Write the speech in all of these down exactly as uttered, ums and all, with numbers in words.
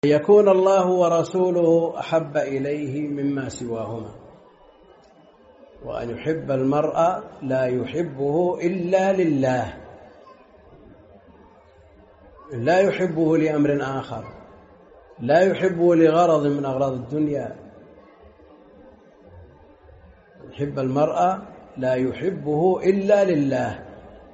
يكون الله ورسوله أحب إليه مما سواهما، وأن يحب المرء لا يحبه إلا لله، لا يحبه لأمر آخر، لا يحبه لغرض من أغراض الدنيا. يحب المرء لا يحبه إلا لله.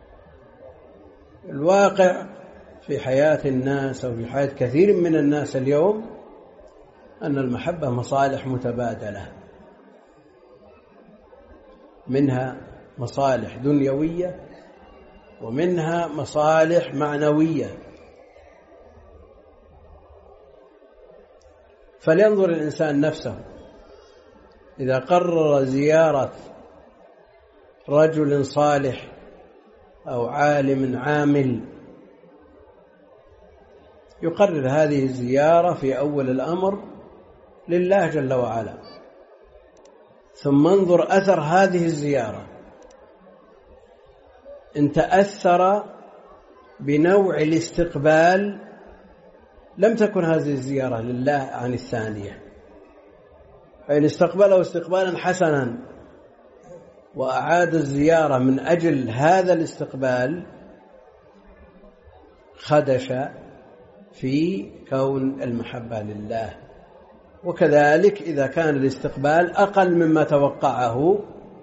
الواقع في حياة الناس أو في حياة كثير من الناس اليوم أن المحبة مصالح متبادلة، منها مصالح دنيوية ومنها مصالح معنوية. فلينظر الإنسان نفسه إذا قرر زيارة رجل صالح أو عالم عامل، يقرر هذه الزيارة في أول الأمر لله جل وعلا، ثم انظر أثر هذه الزيارة. إن تأثر بنوع الاستقبال لم تكن هذه الزيارة لله عن الثانية. فإن استقبله استقبالا حسنا وأعاد الزيارة من أجل هذا الاستقبال خدش في كون المحبة لله. وكذلك إذا كان الاستقبال أقل مما توقعه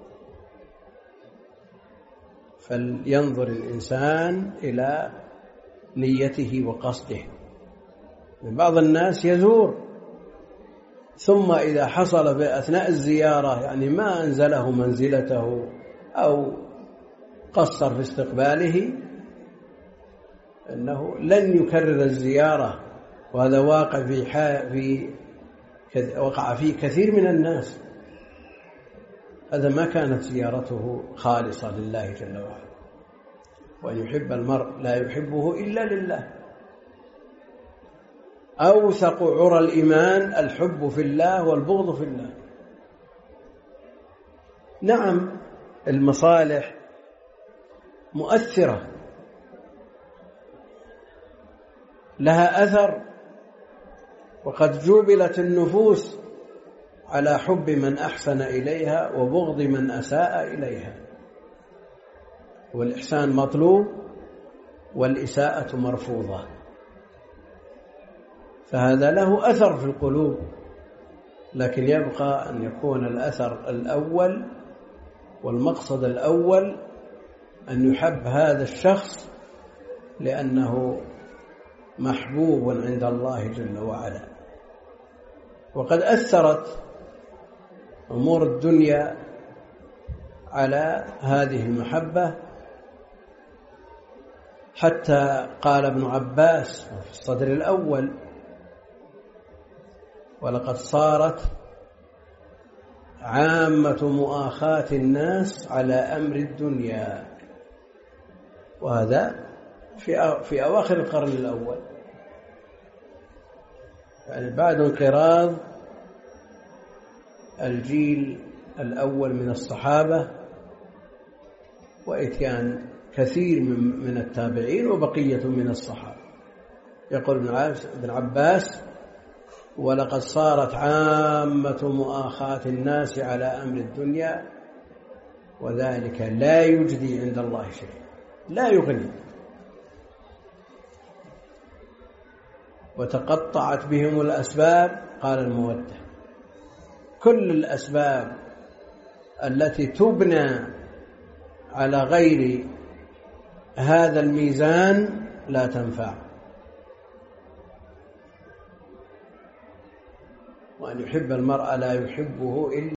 فلينظر الإنسان إلى نيته وقصده. من بعض الناس يزور ثم إذا حصل في أثناء الزيارة يعني ما أنزله منزلته أو قصر في استقباله أنه لن يكرر الزيارة. وهذا واقع في في وقع فيه كثير من الناس. هذا ما كانت زيارته خالصة لله جل وعلا. وأن يحب المرء لا يحبه إلا لله. أوثق عرى الإيمان الحب في الله والبغض في الله. نعم المصالح مؤثرة لها أثر، وقد جبلت النفوس على حب من أحسن إليها وبغض من أساء إليها، والإحسان مطلوب والإساءة مرفوضة. فهذا له أثر في القلوب، لكن يبقى أن يكون الأثر الأول والمقصد الأول أن يحب هذا الشخص لأنه محبوب عند الله جل وعلا. وقد أثرت أمور الدنيا على هذه المحبة، حتى قال ابن عباس في الصدر الأول: ولقد صارت عامة مؤاخاة الناس على أمر الدنيا. وهذا في في أواخر القرن الأول، يعني بعد انقراض الجيل الأول من الصحابة وإتيان كثير من من التابعين وبقية من الصحابة. يقول ابن عباس: ولقد صارت عامة مؤاخاة الناس على أمر الدنيا وذلك لا يجدي عند الله شيء، لا يغني. وتقطعت بهم الأسباب، قال المودة: كل الأسباب التي تبنى على غير هذا الميزان لا تنفع. وأن يحب المرء لا يحبه إلا